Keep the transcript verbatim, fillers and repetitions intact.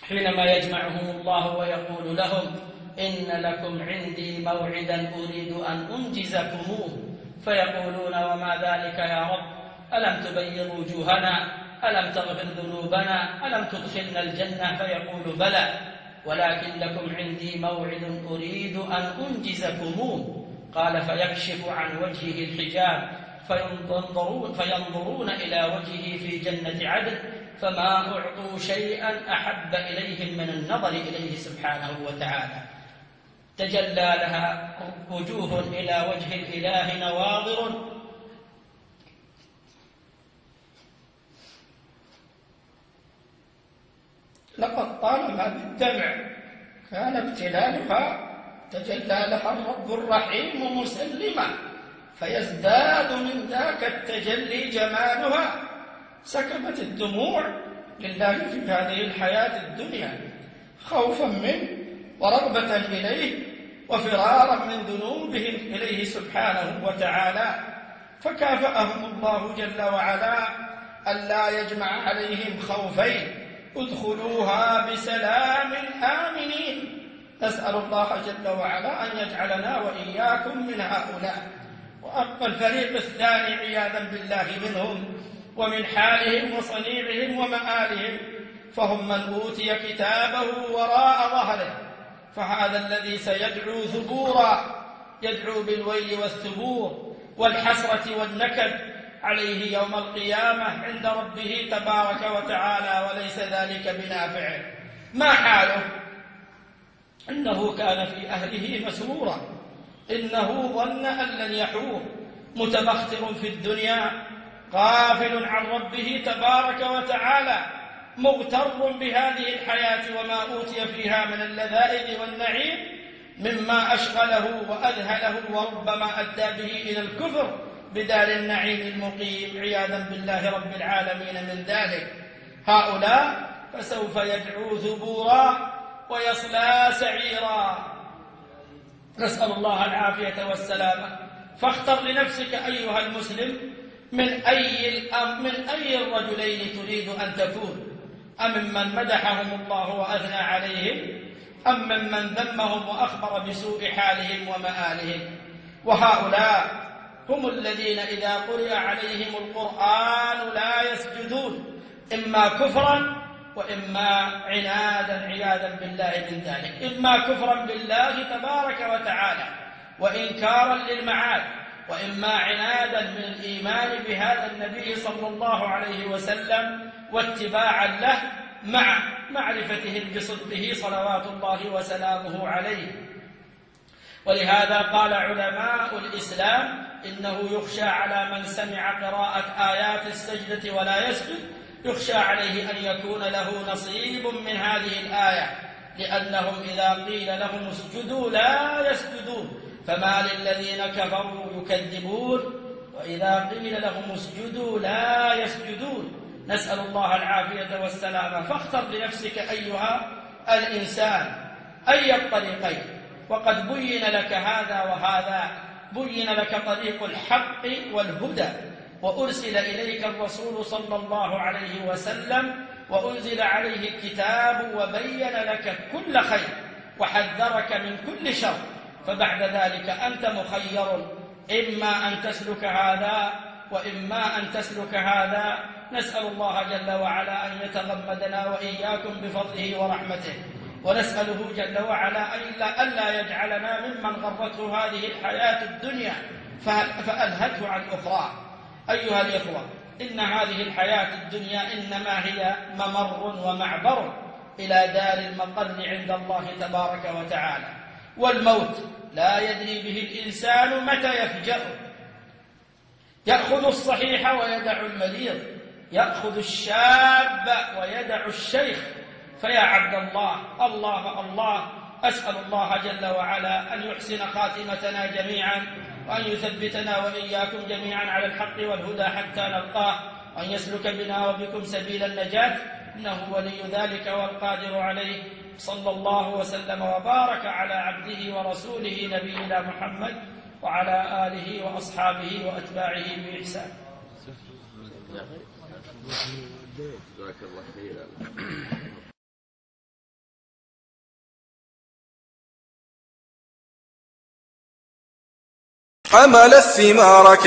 حينما يجمعهم الله ويقول لهم إن لكم عندي موعدا أريد أن أنجزكموه، فيقولون وما ذلك يا رب؟ ألم تبيض وجوهنا؟ ألم تغفر ذنوبنا؟ ألم تدخلنا الجنة؟ فيقول بلى، ولكن لكم عندي موعد أريد أن أنجزكموه. قال فيكشف عن وجهه الحجاب فينظرون, فينظرون إلى وجهه في جنة عدن، فما أعطوا شيئا أحب إليهم من النظر إليه سبحانه وتعالى. تجلى لها وجوه إلى وجه الإله نواظر، لقد طالما بالدمع كان ابتلالها، تجلى لها الرب الرحيم مسلما، فيزداد من ذاك التجلي جمالها. سكبت الدموع لله في هذه الحياة الدنيا خوفا منه ورغبة إليه وفرارا من ذنوبهم إليه سبحانه وتعالى، فكافأهم الله جل وعلا ألا يجمع عليهم خوفين: ادخلوها بسلام آمنين. نسأل الله جل وعلا أن يجعلنا وإياكم من هؤلاء. وأما الفريق الثاني عياذا بالله منهم ومن حالهم وصنيعهم ومآلهم، فهم من أوتي كتابه وراء ظهره، فهذا الذي سيدعو ثبورا، يدعو بالويل والثبور والحسرة والنكد عليه يوم القيامة عند ربه تبارك وتعالى، وليس ذلك بنافعه. ما حاله؟ إنه كان في أهله مسرورا، إنه ظن أن لن يحور، متبختر في الدنيا، غافل عن ربه تبارك وتعالى، مغتر بهذه الحياة وما أوتي فيها من اللذائذ والنعيم، مما أشغله وأذهله وربما أدى به إلى الكفر بدار النعيم المقيم عياذا بالله رب العالمين من ذلك. هؤلاء فسوف يدعو ثبورا ويصلى سعيرا، نسأل الله العافية والسلامة. فاختر لنفسك أيها المسلم من أي الأم من أي الرجلين تريد أن تكون: أم ممن مدحهم الله وأثنى عليهم، أم ممن ذمهم وأخبر بسوء حالهم ومآلهم؟ وهؤلاء هم الذين إذا قرئ عليهم القرآن لا يسجدون، إما كفرا وإما عنادا عياذا بالله من ذلك، إما كفرا بالله تبارك وتعالى وإنكارا للمعاد، وإما عنادا من الإيمان بهذا النبي صلى الله عليه وسلم واتباعا له مع معرفتهم بصدقه صلوات الله وسلامه عليه. ولهذا قال علماء الإسلام إنه يخشى على من سمع قراءة آيات السجدة ولا يسجد، يخشى عليه أن يكون له نصيب من هذه الآية، لأنهم إذا قيل لهم اسجدوا لا يسجدون، فما للذين كفروا يكذبون، وإذا قيل لهم اسجدوا لا يسجدون. نسأل الله العافية والسلامة. فاختر لنفسك أيها الإنسان أي الطريقين، وقد بين لك هذا وهذا، بين لك طريق الحق والهدى، وأرسل إليك الرسول صلى الله عليه وسلم، وأنزل عليه الكتاب، وبين لك كل خير وحذرك من كل شر، فبعد ذلك أنت مخير، إما أن تسلك هذا وإما أن تسلك هذا. نسأل الله جل وعلا أن يتغمدنا وإياكم بفضله ورحمته، ونسأله جل وعلا ألا يجعلنا ممن غرته هذه الحياة الدنيا فألهته عن أخرى. أيها الإخوة، إن هذه الحياة الدنيا إنما هي ممر ومعبر إلى دار المقر عند الله تبارك وتعالى، والموت لا يدري به الإنسان متى يفجأه. يأخذ الصحيح ويدع المريض، يأخذ الشاب ويدع الشيخ. فيا عبد الله، الله الله، أسأل الله جل وعلا أن يحسن خاتمتنا جميعا، وأن يثبتنا وإياكم جميعا على الحق والهدى حتى نلقاه، وأن يسلك بنا وبكم سبيل النجاة، إنه ولي ذلك والقادر عليه. صلى الله وسلم وبارك على عبده ورسوله نبينا محمد وعلى آله وأصحابه وأتباعه بإحسان. جزاك الله خيرا. حمل الثمار